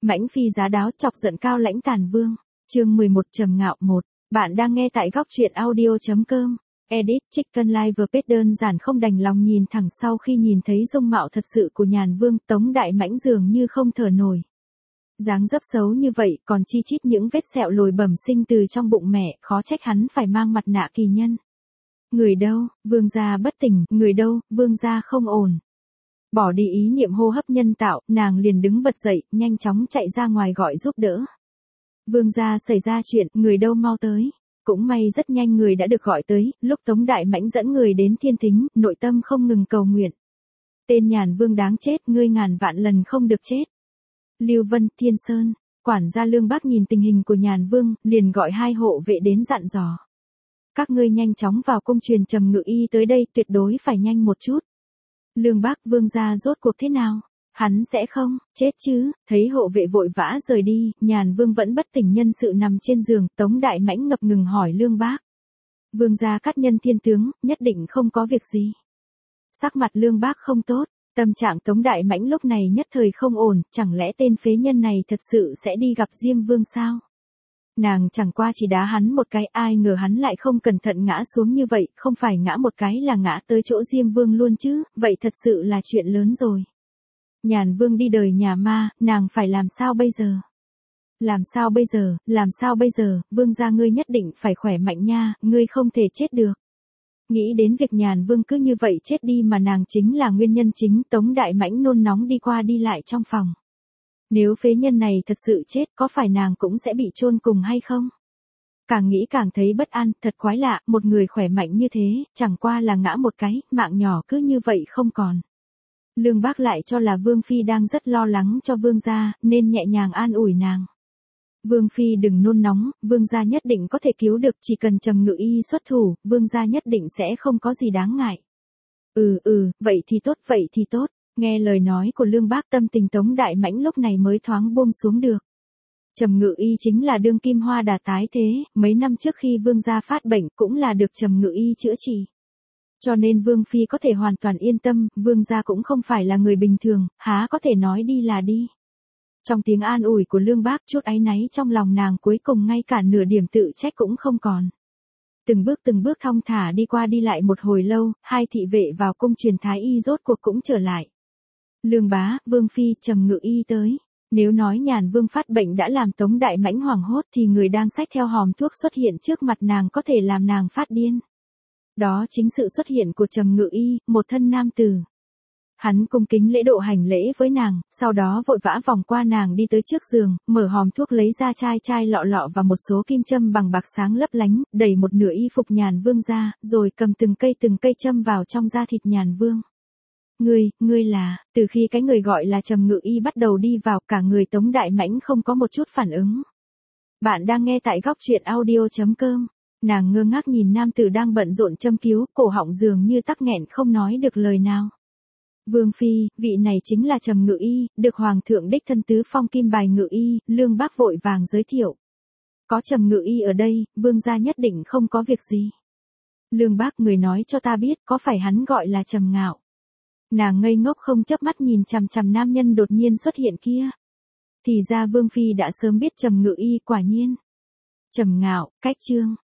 Mãnh phi giá đáo chọc giận Cao Lãnh Tàn Vương. Chương 11 Trầm Ngạo 1. Bạn đang nghe tại góc truyện audio.com. Edit Chicken Live page đơn giản không đành lòng nhìn thẳng sau khi nhìn thấy dung mạo thật sự của Nhàn Vương. Tống Đại Mãnh dường như không thở nổi. Dáng dấp xấu như vậy còn chi chít những vết sẹo lồi bẩm sinh từ trong bụng mẹ, khó trách hắn phải mang mặt nạ kỳ nhân. Người đâu, vương gia bất tỉnh, người đâu, vương gia không ổn. Bỏ đi ý niệm hô hấp nhân tạo, nàng liền đứng bật dậy, nhanh chóng chạy ra ngoài gọi giúp đỡ. Vương gia xảy ra chuyện, người đâu mau tới. Cũng may rất nhanh người đã được gọi tới, lúc Tống Đại Mãnh dẫn người đến Thiên Thính, nội tâm không ngừng cầu nguyện. Tên Nhàn Vương đáng chết, ngươi ngàn vạn lần không được chết. Lưu Vân, Thiên Sơn, quản gia Lương Bác nhìn tình hình của Nhàn Vương, liền gọi 2 hộ vệ đến dặn dò. Các ngươi nhanh chóng vào cung truyền Trầm Ngự Y tới đây, tuyệt đối phải nhanh một chút. Lương Bác, vương gia rốt cuộc thế nào? Hắn sẽ không, chết chứ? Thấy hộ vệ vội vã rời đi, Nhàn Vương vẫn bất tỉnh nhân sự nằm trên giường, Tống Đại Mãnh ngập ngừng hỏi Lương Bác. Vương gia cát nhân thiên tướng, nhất định không có việc gì. Sắc mặt Lương Bác không tốt, tâm trạng Tống Đại Mãnh lúc này nhất thời không ổn, chẳng lẽ tên phế nhân này thật sự sẽ đi gặp Diêm Vương sao? Nàng chẳng qua chỉ đá hắn một cái, ai ngờ hắn lại không cẩn thận ngã xuống như vậy, không phải ngã một cái là ngã tới chỗ Diêm Vương luôn chứ, vậy thật sự là chuyện lớn rồi. Nhàn Vương đi đời nhà ma, nàng phải làm sao bây giờ? Làm sao bây giờ, vương gia ngươi nhất định phải khỏe mạnh nha, ngươi không thể chết được. Nghĩ đến việc Nhàn Vương cứ như vậy chết đi mà nàng chính là nguyên nhân chính, Tống Đại Mãnh nôn nóng đi qua đi lại trong phòng. Nếu phế nhân này thật sự chết, có phải nàng cũng sẽ bị chôn cùng hay không? Càng nghĩ càng thấy bất an, thật quái lạ, một người khỏe mạnh như thế, chẳng qua là ngã một cái, mạng nhỏ cứ như vậy không còn. Lương Bác lại cho là Vương Phi đang rất lo lắng cho vương gia, nên nhẹ nhàng an ủi nàng. Vương Phi đừng nôn nóng, vương gia nhất định có thể cứu được, chỉ cần Trầm Ngự Y xuất thủ, vương gia nhất định sẽ không có gì đáng ngại. Vậy thì tốt. Nghe lời nói của Lương Bác, tâm tình Tống Đại Mãnh lúc này mới thoáng buông xuống được. Trầm Ngự Y chính là đương kim hoa đà tái thế, mấy năm trước khi vương gia phát bệnh cũng là được Trầm Ngự Y chữa trị. Cho nên Vương Phi có thể hoàn toàn yên tâm, vương gia cũng không phải là người bình thường, há có thể nói đi là đi. Trong tiếng an ủi của Lương Bác, chút áy náy trong lòng nàng cuối cùng ngay cả nửa điểm tự trách cũng không còn. Từng bước thong thả đi qua đi lại một hồi lâu, 2 thị vệ vào cung truyền thái y rốt cuộc cũng trở lại. Lương bá, Vương Phi, Trầm Ngự Y tới. Nếu nói Nhàn Vương phát bệnh đã làm Tống Đại Mãnh hoảng hốt thì người đang xách theo hòm thuốc xuất hiện trước mặt nàng có thể làm nàng phát điên. Đó chính sự xuất hiện của Trầm Ngự Y, một thân nam tử. Hắn cung kính lễ độ hành lễ với nàng, sau đó vội vã vòng qua nàng đi tới trước giường, mở hòm thuốc lấy ra chai lọ và một số kim châm bằng bạc sáng lấp lánh, đẩy một nửa y phục Nhàn Vương ra, rồi cầm từng cây châm vào trong da thịt Nhàn Vương. Ngươi là, từ khi cái người gọi là Trầm Ngự Y bắt đầu đi vào, cả người Tống Đại Mãnh không có một chút phản ứng. Bạn đang nghe tại góc truyện audio.com. Nàng ngơ ngác nhìn nam tử đang bận rộn châm cứu, cổ họng dường như tắc nghẹn không nói được lời nào. Vương Phi, vị này chính là Trầm Ngự Y, được Hoàng thượng đích thân tứ phong kim bài Ngự Y, Lương Bác vội vàng giới thiệu. Có Trầm Ngự Y ở đây, vương gia nhất định không có việc gì. Lương Bác, người nói cho ta biết, có phải hắn gọi là Trầm Ngạo? Nàng ngây ngốc không chớp mắt nhìn chằm chằm nam nhân đột nhiên xuất hiện kia. Thì ra Vương Phi đã sớm biết Trầm Ngự Y, quả nhiên. Trầm Ngạo, cách chương.